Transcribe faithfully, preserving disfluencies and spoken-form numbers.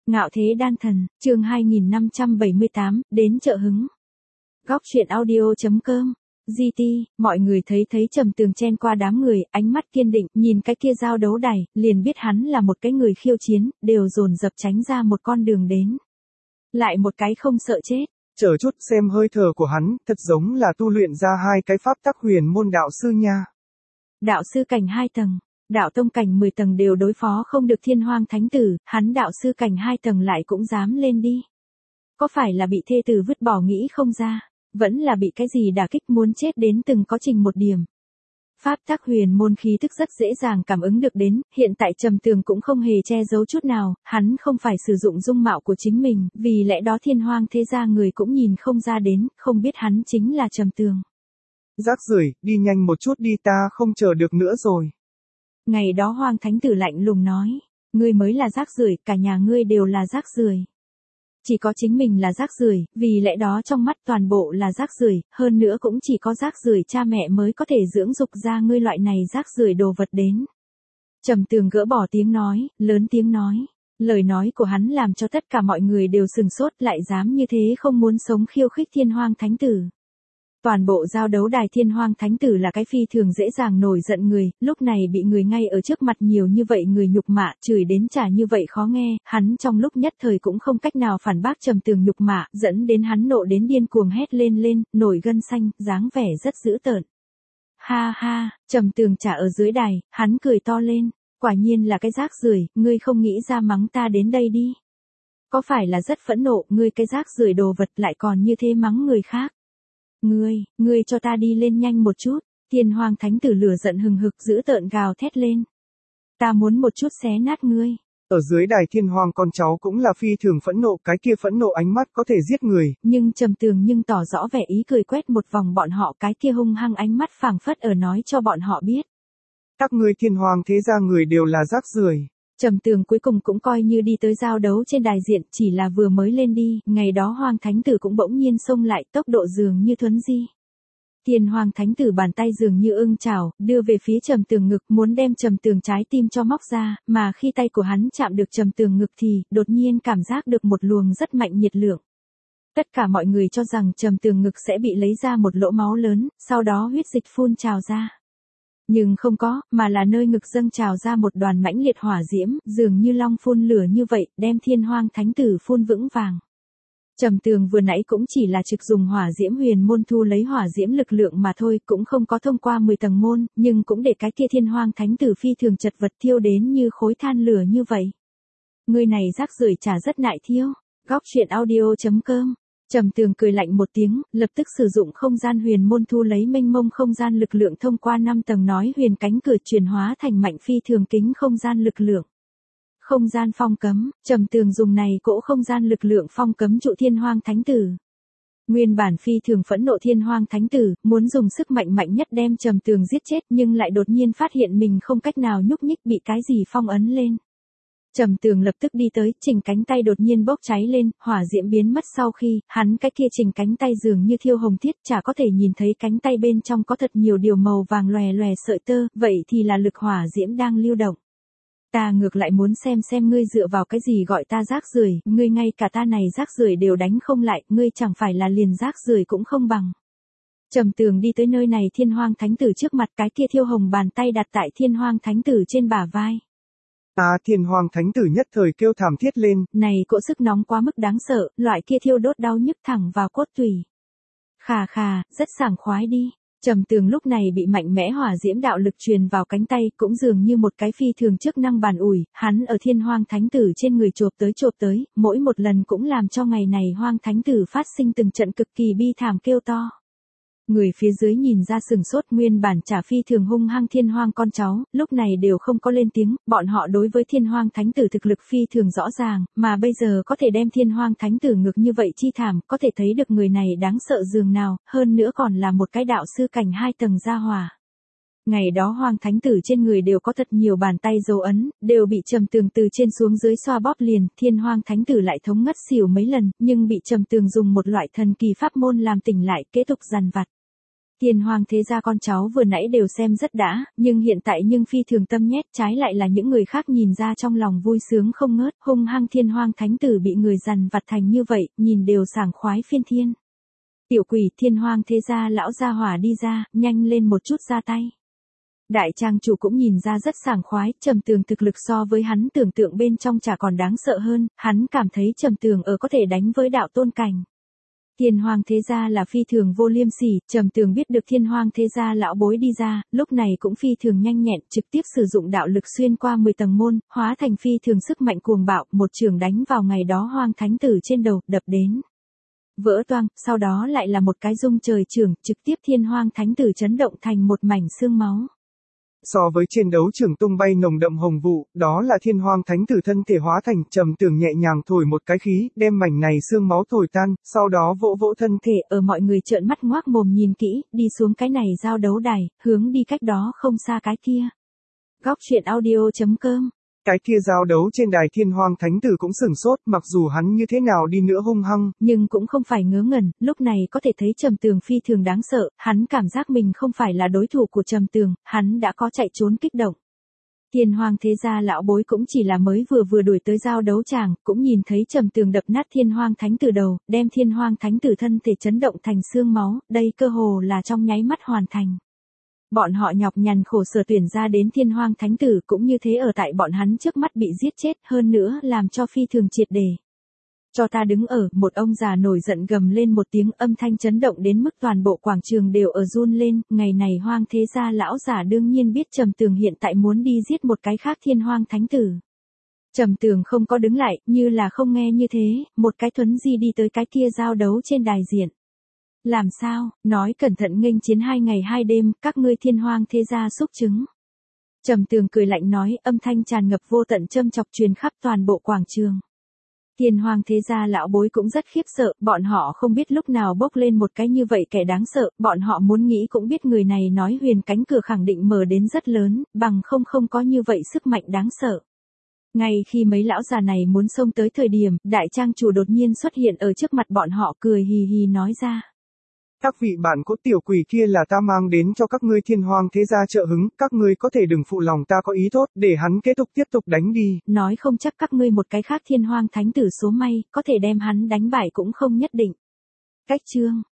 Ngạo thế đan thần, chương hai nghìn năm trăm bảy mươi tám, đến chợ hứng. Góc truyện audio chấm com. giê tê, mọi người thấy thấy Trầm Tường chen qua đám người, ánh mắt kiên định, nhìn cái kia giao đấu đài, liền biết hắn là một cái người khiêu chiến, đều dồn dập tránh ra một con đường đến. Lại một cái không sợ chết. Chờ chút xem hơi thở của hắn, thật giống là tu luyện ra hai cái pháp tắc huyền môn đạo sư nha. Đạo sư cảnh hai tầng. Đạo tông cảnh mười tầng đều đối phó không được Thiên Hoang Thánh Tử, hắn đạo sư cảnh hai tầng lại cũng dám lên đi. Có phải là bị thê tử vứt bỏ nghĩ không ra, vẫn là bị cái gì đả kích muốn chết đến từng có trình một điểm. Pháp tắc huyền môn khí tức rất dễ dàng cảm ứng được đến, hiện tại Trầm Tường cũng không hề che giấu chút nào, hắn không phải sử dụng dung mạo của chính mình, vì lẽ đó Thiên Hoang thế gia người cũng nhìn không ra đến, không biết hắn chính là Trầm Tường. Rác rưởi, đi nhanh một chút đi, ta không chờ được nữa rồi. Ngày đó Hoang Thánh Tử lạnh lùng nói, ngươi mới là rác rưởi, cả nhà ngươi đều là rác rưởi. Chỉ có chính mình là rác rưởi, vì lẽ đó trong mắt toàn bộ là rác rưởi, hơn nữa cũng chỉ có rác rưởi cha mẹ mới có thể dưỡng dục ra ngươi loại này rác rưởi đồ vật đến. Trầm Tường gỡ bỏ tiếng nói, lớn tiếng nói, lời nói của hắn làm cho tất cả mọi người đều sừng sốt, lại dám như thế không muốn sống khiêu khích Thiên Hoang Thánh Tử. Toàn bộ giao đấu đài Thiên Hoang Thánh Tử là cái phi thường dễ dàng nổi giận người, lúc này bị người ngay ở trước mặt nhiều như vậy người nhục mạ, chửi đến chả như vậy khó nghe, hắn trong lúc nhất thời cũng không cách nào phản bác Trầm Tường nhục mạ, dẫn đến hắn nộ đến điên cuồng hét lên lên, nổi gân xanh, dáng vẻ rất dữ tợn. Ha ha, Trầm Tường trả ở dưới đài, hắn cười to lên, quả nhiên là cái rác rưởi, ngươi không nghĩ ra mắng ta đến đây đi. Có phải là rất phẫn nộ, ngươi cái rác rưởi đồ vật lại còn như thế mắng người khác. Ngươi, ngươi cho ta đi lên nhanh một chút, Thiên Hoang Thánh Tử lửa giận hừng hực dữ tợn gào thét lên. Ta muốn một chút xé nát ngươi. Ở dưới đài Thiên Hoang con cháu cũng là phi thường phẫn nộ, cái kia phẫn nộ ánh mắt có thể giết người. Nhưng Trầm Tường nhưng tỏ rõ vẻ ý cười quét một vòng bọn họ, cái kia hung hăng ánh mắt phảng phất ở nói cho bọn họ biết. Các ngươi Thiên Hoang thế gia người đều là rác rưởi. Trầm Tường cuối cùng cũng coi như đi tới giao đấu trên đài diện, chỉ là vừa mới lên đi, ngày đó Hoang Thánh Tử cũng bỗng nhiên xông lại, tốc độ dường như thuấn di. Thiên Hoang Thánh Tử bàn tay dường như ưng chảo, đưa về phía Trầm Tường ngực, muốn đem Trầm Tường trái tim cho móc ra, mà khi tay của hắn chạm được Trầm Tường ngực thì, đột nhiên cảm giác được một luồng rất mạnh nhiệt lượng. Tất cả mọi người cho rằng Trầm Tường ngực sẽ bị lấy ra một lỗ máu lớn, sau đó huyết dịch phun trào ra. Nhưng không có, mà là nơi ngực dâng trào ra một đoàn mãnh liệt hỏa diễm, dường như long phun lửa như vậy, đem Thiên Hoang Thánh Tử phun vững vàng. Trầm Tường vừa nãy cũng chỉ là trực dùng hỏa diễm huyền môn thu lấy hỏa diễm lực lượng mà thôi, cũng không có thông qua mười tầng môn, nhưng cũng để cái kia Thiên Hoang Thánh Tử phi thường chật vật thiêu đến như khối than lửa như vậy. Người này rác rưởi chả rất nại thiêu. Góc truyện audio chấm com. Trầm Tường cười lạnh một tiếng, lập tức sử dụng không gian huyền môn thu lấy mênh mông không gian lực lượng thông qua năm tầng nói huyền cánh cửa chuyển hóa thành mạnh phi thường kính không gian lực lượng. Không gian phong cấm, Trầm Tường dùng này cỗ không gian lực lượng phong cấm trụ Thiên Hoang Thánh Tử. Nguyên bản phi thường phẫn nộ Thiên Hoang Thánh Tử, muốn dùng sức mạnh mạnh nhất đem Trầm Tường giết chết nhưng lại đột nhiên phát hiện mình không cách nào nhúc nhích bị cái gì phong ấn lên. Trầm Tường lập tức đi tới, chỉnh cánh tay đột nhiên bốc cháy lên, hỏa diễm biến mất sau khi, hắn cái kia chỉnh cánh tay dường như thiêu hồng thiết, chả có thể nhìn thấy cánh tay bên trong có thật nhiều điều màu vàng lòe lòe sợi tơ, vậy thì là lực hỏa diễm đang lưu động. Ta ngược lại muốn xem xem ngươi dựa vào cái gì gọi ta rác rưởi, ngươi ngay cả ta này rác rưởi đều đánh không lại, ngươi chẳng phải là liền rác rưởi cũng không bằng. Trầm Tường đi tới nơi này Thiên Hoang Thánh Tử trước mặt, cái kia thiêu hồng bàn tay đặt tại Thiên Hoang Thánh Tử trên bả vai. À, Thiên Hoang Thánh Tử nhất thời kêu thảm thiết lên. Này cỗ sức nóng quá mức đáng sợ, loại kia thiêu đốt đau nhức thẳng vào cốt tủy. Khà khà, rất sảng khoái đi. Trầm Tường lúc này bị mạnh mẽ hỏa diễm đạo lực truyền vào cánh tay, cũng dường như một cái phi thường chức năng bàn ủi, hắn ở Thiên Hoang Thánh Tử trên người chộp tới chộp tới, mỗi một lần cũng làm cho ngày này Hoang Thánh Tử phát sinh từng trận cực kỳ bi thảm kêu to. Người phía dưới nhìn ra sừng sốt, nguyên bản trả phi thường hung hăng Thiên Hoang con cháu, lúc này đều không có lên tiếng, bọn họ đối với Thiên Hoang Thánh Tử thực lực phi thường rõ ràng, mà bây giờ có thể đem Thiên Hoang Thánh Tử ngược như vậy chi thảm, có thể thấy được người này đáng sợ dường nào, hơn nữa còn là một cái đạo sư cảnh hai tầng gia hỏa. Ngày đó Hoang Thánh Tử trên người đều có thật nhiều bàn tay dấu ấn, đều bị Trầm Tường từ trên xuống dưới xoa bóp liền, Thiên Hoang Thánh Tử lại thống ngất xỉu mấy lần, nhưng bị Trầm Tường dùng một loại thần kỳ pháp môn làm tỉnh lại, kế tục dằn vặt. Thiên Hoàng thế gia con cháu vừa nãy đều xem rất đã, nhưng hiện tại nhưng phi thường tâm nhét, trái lại là những người khác nhìn ra trong lòng vui sướng không ngớt, hung hăng Thiên Hoàng thánh tử bị người dằn vặt thành như vậy, nhìn đều sảng khoái phiên thiên. Tiểu quỷ, Thiên Hoàng thế gia lão gia hỏa đi ra, nhanh lên một chút ra tay. Đại trang chủ cũng nhìn ra rất sảng khoái, Trầm Tường thực lực so với hắn tưởng tượng bên trong chả còn đáng sợ hơn, hắn cảm thấy Trầm Tường ở có thể đánh với đạo tôn cảnh. Thiên Hoàng thế gia là phi thường vô liêm sỉ, Trầm Tường biết được Thiên Hoàng thế gia lão bối đi ra, lúc này cũng phi thường nhanh nhẹn, trực tiếp sử dụng đạo lực xuyên qua mười tầng môn, hóa thành phi thường sức mạnh cuồng bạo, một trường đánh vào ngày đó Hoàng thánh tử trên đầu, đập đến vỡ toang, sau đó lại là một cái rung trời trường, trực tiếp Thiên Hoàng thánh tử chấn động thành một mảnh xương máu. So với trên đấu trường tung bay nồng đậm hồng vụ, đó là Thiên Hoàng thánh tử thân thể hóa thành, Trầm Tường nhẹ nhàng thổi một cái khí, đem mảnh này xương máu thổi tan, sau đó vỗ vỗ thân thể. Ở mọi người trợn mắt ngoác mồm nhìn kỹ, đi xuống cái này giao đấu đài, hướng đi cách đó không xa cái kia. Góc truyện audio chấm com. Cái kia giao đấu trên đài Thiên Hoàng thánh tử cũng sửng sốt, mặc dù hắn như thế nào đi nữa hung hăng, nhưng cũng không phải ngớ ngẩn, lúc này có thể thấy Trầm Tường phi thường đáng sợ, hắn cảm giác mình không phải là đối thủ của Trầm Tường, hắn đã có chạy trốn kích động. Thiên Hoàng thế gia lão bối cũng chỉ là mới vừa vừa đuổi tới giao đấu tràng, cũng nhìn thấy Trầm Tường đập nát Thiên Hoàng thánh tử đầu, đem Thiên Hoàng thánh tử thân thể chấn động thành xương máu, đây cơ hồ là trong nháy mắt hoàn thành. Bọn họ nhọc nhằn khổ sở tuyển ra đến Thiên Hoàng thánh tử cũng như thế ở tại bọn hắn trước mắt bị giết chết, hơn nữa làm cho phi thường triệt để. Cho ta đứng ở, một ông già nổi giận gầm lên một tiếng, âm thanh chấn động đến mức toàn bộ quảng trường đều ở run lên, ngày này Hoàng thế gia lão giả đương nhiên biết Trầm Tường hiện tại muốn đi giết một cái khác Thiên Hoàng thánh tử. Trầm Tường không có đứng lại, như là không nghe như thế, một cái thuấn di đi tới cái kia giao đấu trên đài diện. Làm sao, nói cẩn thận nghênh chiến hai ngày hai đêm, các ngươi Thiên Hoàng thế gia xúc trứng. Trầm Tường cười lạnh nói, âm thanh tràn ngập vô tận châm chọc truyền khắp toàn bộ quảng trường. Thiên Hoàng thế gia lão bối cũng rất khiếp sợ, bọn họ không biết lúc nào bốc lên một cái như vậy kẻ đáng sợ, bọn họ muốn nghĩ cũng biết người này nói huyền cánh cửa khẳng định mở đến rất lớn, bằng không không có như vậy sức mạnh đáng sợ. Ngay khi mấy lão già này muốn xông tới thời điểm, đại trang chủ đột nhiên xuất hiện ở trước mặt bọn họ cười hì hì nói ra. Các vị bạn cốt tiểu quỷ kia là ta mang đến cho các ngươi Thiên Hoàng thế gia trợ hứng, các ngươi có thể đừng phụ lòng ta có ý tốt, để hắn kết thúc tiếp tục đánh đi. Nói không chắc các ngươi một cái khác Thiên Hoàng thánh tử số may, có thể đem hắn đánh bại cũng không nhất định. Cách chương